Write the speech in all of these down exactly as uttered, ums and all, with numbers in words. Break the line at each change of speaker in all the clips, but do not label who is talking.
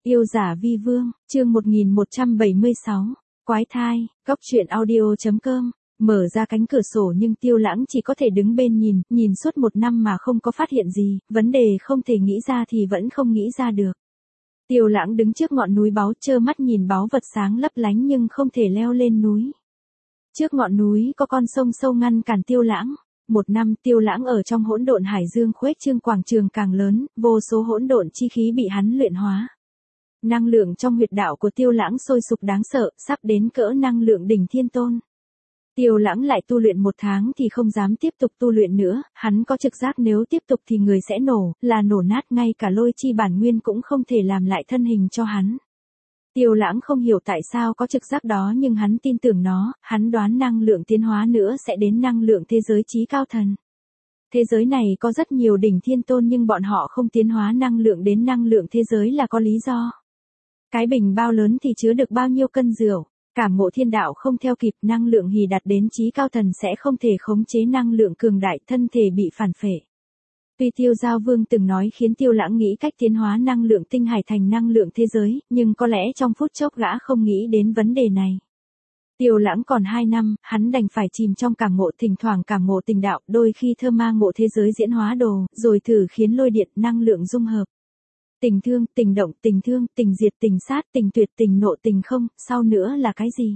Yêu giả vi vương, chương một nghìn một trăm bảy mươi sáu, quái thai, góc truyện audio chấm com, mở ra cánh cửa sổ nhưng Tiêu Lãng chỉ có thể đứng bên nhìn, nhìn suốt một năm mà không có phát hiện gì, vấn đề không thể nghĩ ra thì vẫn không nghĩ ra được. Tiêu Lãng đứng trước ngọn núi báu trơ mắt nhìn báu vật sáng lấp lánh nhưng không thể leo lên núi. Trước ngọn núi có con sông sâu ngăn cản Tiêu Lãng. Một năm Tiêu Lãng ở trong hỗn độn hải dương khuếch trương quảng trường càng lớn, vô số hỗn độn chi khí bị hắn luyện hóa. Năng lượng trong huyệt đạo của Tiêu Lãng sôi sục đáng sợ, sắp đến cỡ năng lượng đỉnh thiên tôn. Tiêu Lãng lại tu luyện một tháng thì không dám tiếp tục tu luyện nữa, hắn có trực giác nếu tiếp tục thì người sẽ nổ, là nổ nát, ngay cả lôi chi bản nguyên cũng không thể làm lại thân hình cho hắn. Tiêu Lãng không hiểu tại sao có trực giác đó nhưng hắn tin tưởng nó, hắn đoán năng lượng tiến hóa nữa sẽ đến năng lượng thế giới chí cao thần. Thế giới này có rất nhiều đỉnh thiên tôn nhưng bọn họ không tiến hóa năng lượng đến năng lượng thế giới là có lý do. Cái bình bao lớn thì chứa được bao nhiêu cân rượu, cảm ngộ thiên đạo không theo kịp, năng lượng hì đạt đến chí cao thần sẽ không thể khống chế năng lượng cường đại, thân thể bị phản phệ. Tuy Tiêu Giao Vương từng nói khiến Tiêu Lãng nghĩ cách tiến hóa năng lượng tinh hải thành năng lượng thế giới, nhưng có lẽ trong phút chốc gã không nghĩ đến vấn đề này. Tiêu Lãng còn hai năm, hắn đành phải chìm trong cảm ngộ, thỉnh thoảng cảm ngộ tình đạo, đôi khi thơ ma ngộ thế giới diễn hóa đồ, rồi thử khiến lôi điện năng lượng dung hợp. Tình thương, tình động, tình thương, tình diệt, tình sát, tình tuyệt, tình nộ, tình không, sau nữa là cái gì?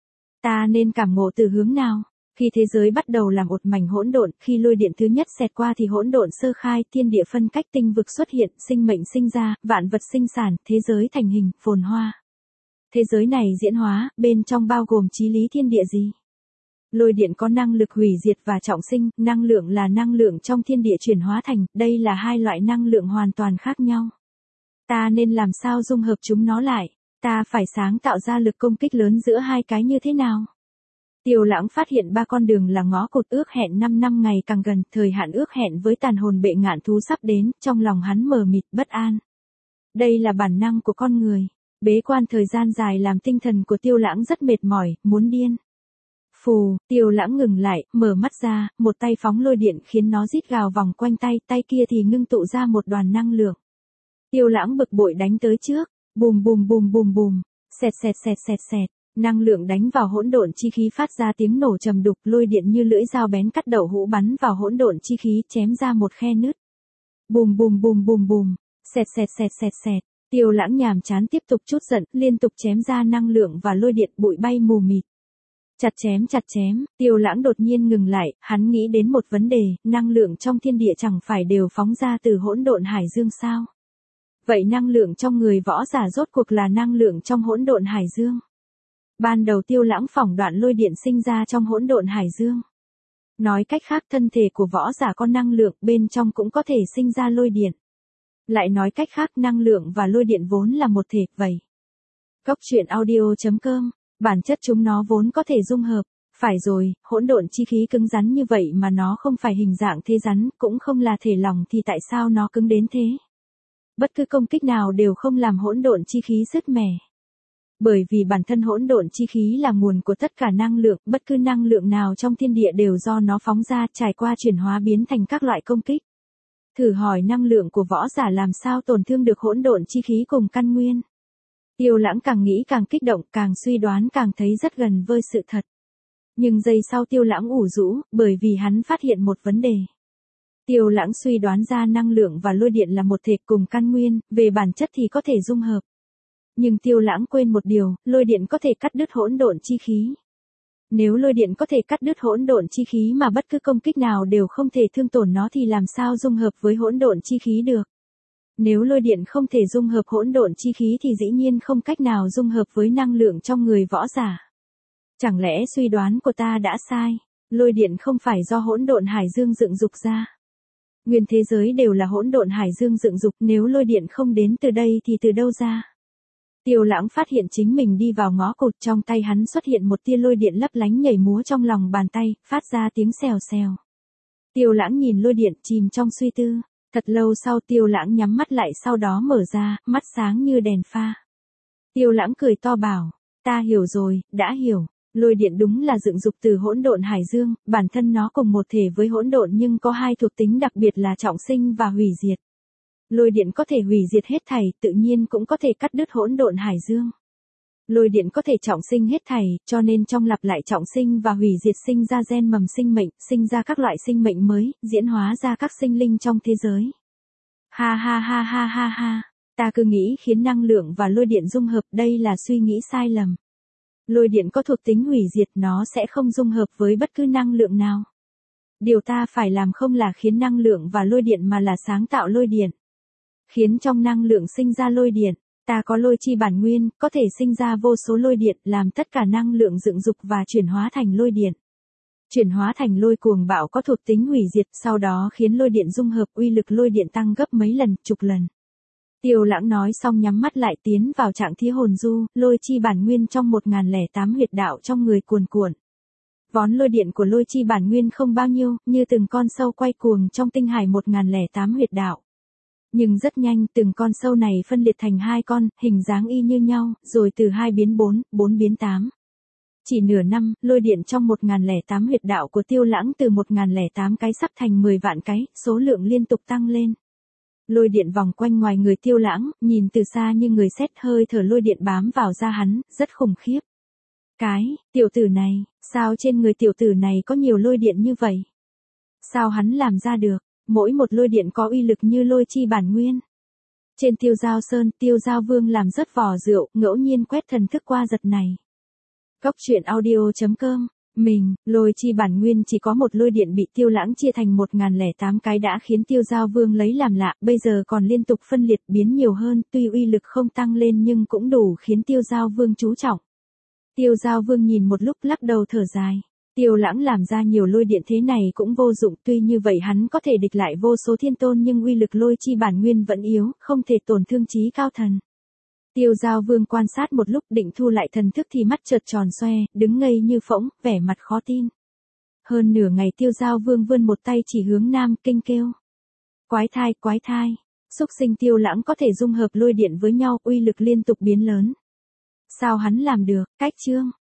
Ta nên cảm ngộ từ hướng nào? Khi thế giới bắt đầu làm một mảnh hỗn độn, khi lôi điện thứ nhất xẹt qua thì hỗn độn sơ khai, thiên địa phân cách, tinh vực xuất hiện, sinh mệnh sinh ra, vạn vật sinh sản, thế giới thành hình, phồn hoa. Thế giới này diễn hóa, bên trong bao gồm chí lý thiên địa gì? Lôi điện có năng lực hủy diệt và trọng sinh, năng lượng là năng lượng trong thiên địa chuyển hóa thành, đây là hai loại năng lượng hoàn toàn khác nhau. Ta nên làm sao dung hợp chúng nó lại? Ta phải sáng tạo ra lực công kích lớn giữa hai cái như thế nào? Tiêu Lãng phát hiện ba con đường là ngõ cụt, ước hẹn năm năm ngày càng gần, thời hạn ước hẹn với tàn hồn bệ ngạn thú sắp đến, trong lòng hắn mờ mịt, bất an. Đây là bản năng của con người. Bế quan thời gian dài làm tinh thần của Tiêu Lãng rất mệt mỏi, muốn điên. Phù, Tiêu Lãng ngừng lại, mở mắt ra, một tay phóng lôi điện khiến nó rít gào vòng quanh tay, tay kia thì ngưng tụ ra một đoàn năng lượng. Tiêu Lãng bực bội đánh tới trước, bùm bùm bùm bùm bùm, xẹt xẹt xẹt xẹt xẹt, năng lượng đánh vào hỗn độn chi khí phát ra tiếng nổ trầm đục, lôi điện như lưỡi dao bén cắt đậu hũ bắn vào hỗn độn chi khí, chém ra một khe nứt. Bùm bùm bùm bùm bùm, xẹt xẹt xẹt xẹt xẹt, Tiêu Lãng nhàm chán tiếp tục chút giận, liên tục chém ra năng lượng và lôi điện, bụi bay mù mịt. Chặt chém chặt chém, Tiêu Lãng đột nhiên ngừng lại, hắn nghĩ đến một vấn đề, năng lượng trong thiên địa chẳng phải đều phóng ra từ hỗn độn hải dương sao? Vậy năng lượng trong người võ giả rốt cuộc là năng lượng trong hỗn độn hải dương. Ban đầu Tiêu Lãng phỏng đoạn lôi điện sinh ra trong hỗn độn hải dương. Nói cách khác, thân thể của võ giả có năng lượng, bên trong cũng có thể sinh ra lôi điện. Lại nói cách khác, năng lượng và lôi điện vốn là một thể, vậy. Góc truyện audio chấm com, bản chất chúng nó vốn có thể dung hợp. Phải rồi, hỗn độn chi khí cứng rắn như vậy mà nó không phải hình dạng thế rắn, cũng không là thể lỏng thì tại sao nó cứng đến thế? Bất cứ công kích nào đều không làm hỗn độn chi khí sứt mẻ. Bởi vì bản thân hỗn độn chi khí là nguồn của tất cả năng lượng, bất cứ năng lượng nào trong thiên địa đều do nó phóng ra, trải qua chuyển hóa biến thành các loại công kích. Thử hỏi năng lượng của võ giả làm sao tổn thương được hỗn độn chi khí cùng căn nguyên. Tiêu Lãng càng nghĩ càng kích động, càng suy đoán càng thấy rất gần với sự thật. Nhưng giây sau Tiêu Lãng ủ rũ, bởi vì hắn phát hiện một vấn đề. Tiêu Lãng suy đoán ra năng lượng và lôi điện là một thể cùng căn nguyên, về bản chất thì có thể dung hợp. Nhưng Tiêu Lãng quên một điều, lôi điện có thể cắt đứt hỗn độn chi khí. Nếu lôi điện có thể cắt đứt hỗn độn chi khí mà bất cứ công kích nào đều không thể thương tổn nó thì làm sao dung hợp với hỗn độn chi khí được? Nếu lôi điện không thể dung hợp hỗn độn chi khí thì dĩ nhiên không cách nào dung hợp với năng lượng trong người võ giả. Chẳng lẽ suy đoán của ta đã sai? Lôi điện không phải do hỗn độn hải dương dựng dục ra. Nguyên thế giới đều là hỗn độn hải dương dựng dục, nếu lôi điện không đến từ đây thì từ đâu ra? Tiêu Lãng phát hiện chính mình đi vào ngõ cụt, trong tay hắn xuất hiện một tia lôi điện lấp lánh nhảy múa trong lòng bàn tay, phát ra tiếng xèo xèo. Tiêu Lãng nhìn lôi điện, chìm trong suy tư. Thật lâu sau Tiêu Lãng nhắm mắt lại, sau đó mở ra, mắt sáng như đèn pha. Tiêu Lãng cười to bảo, ta hiểu rồi, đã hiểu. Lôi điện đúng là dựng dục từ hỗn độn hải dương, bản thân nó cùng một thể với hỗn độn nhưng có hai thuộc tính đặc biệt là trọng sinh và hủy diệt. Lôi điện có thể hủy diệt hết thảy, tự nhiên cũng có thể cắt đứt hỗn độn hải dương. Lôi điện có thể trọng sinh hết thảy, cho nên trong lặp lại trọng sinh và hủy diệt sinh ra gen mầm sinh mệnh, sinh ra các loại sinh mệnh mới, diễn hóa ra các sinh linh trong thế giới. Ha ha ha ha ha ha, ta cứ nghĩ khiến năng lượng và lôi điện dung hợp, đây là suy nghĩ sai lầm. Lôi điện có thuộc tính hủy diệt, nó sẽ không dung hợp với bất cứ năng lượng nào. Điều ta phải làm không là khiến năng lượng và lôi điện mà là sáng tạo lôi điện. Khiến trong năng lượng sinh ra lôi điện. Ta có lôi chi bản nguyên, có thể sinh ra vô số lôi điện, làm tất cả năng lượng dựng dục và chuyển hóa thành lôi điện. Chuyển hóa thành lôi cuồng bạo có thuộc tính hủy diệt, sau đó khiến lôi điện dung hợp, uy lực lôi điện tăng gấp mấy lần, chục lần. Tiêu Lãng nói xong nhắm mắt lại tiến vào trạng thí hồn du, lôi chi bản nguyên trong một nghìn lẻ tám huyệt đạo trong người cuồn cuộn. Vón lôi điện của lôi chi bản nguyên không bao nhiêu, như từng con sâu quay cuồng trong tinh hải một nghìn lẻ tám huyệt đạo. Nhưng rất nhanh, từng con sâu này phân liệt thành hai con, hình dáng y như nhau, rồi từ hai biến bốn, bốn biến tám. Chỉ nửa năm, lôi điện trong một nghìn lẻ tám huyệt đạo của Tiêu Lãng từ một nghìn lẻ tám cái sắp thành mười vạn cái, số lượng liên tục tăng lên. Lôi điện vòng quanh ngoài người Tiêu Lãng, nhìn từ xa như người xét, hơi thở lôi điện bám vào da hắn, rất khủng khiếp. Cái, tiểu tử này, sao trên người tiểu tử này có nhiều lôi điện như vậy? Sao hắn làm ra được? Mỗi một lôi điện có uy lực như lôi chi bản nguyên. Trên Tiêu Giao Sơn, Tiêu Giao Vương làm rớt vò rượu, ngẫu nhiên quét thần thức qua giật này. Cốc truyện audio chấm com. Mình, lôi chi bản nguyên chỉ có một lôi điện bị Tiêu Lãng chia thành một nghìn lẻ tám cái đã khiến Tiêu Giao Vương lấy làm lạ, bây giờ còn liên tục phân liệt biến nhiều hơn, tuy uy lực không tăng lên nhưng cũng đủ khiến Tiêu Giao Vương chú trọng. Tiêu Giao Vương nhìn một lúc lắc đầu thở dài. Tiêu Lãng làm ra nhiều lôi điện thế này cũng vô dụng, tuy như vậy hắn có thể địch lại vô số thiên tôn nhưng uy lực lôi chi bản nguyên vẫn yếu, không thể tổn thương chí cao thần. Tiêu Giao Vương quan sát một lúc định thu lại thần thức thì mắt chợt tròn xoe, đứng ngây như phỗng, vẻ mặt khó tin. Hơn nửa ngày Tiêu Giao Vương vươn một tay chỉ hướng nam, kinh kêu. Quái thai, quái thai, xúc sinh Tiêu Lãng có thể dung hợp lôi điện với nhau, uy lực liên tục biến lớn. Sao hắn làm được? Cách chương.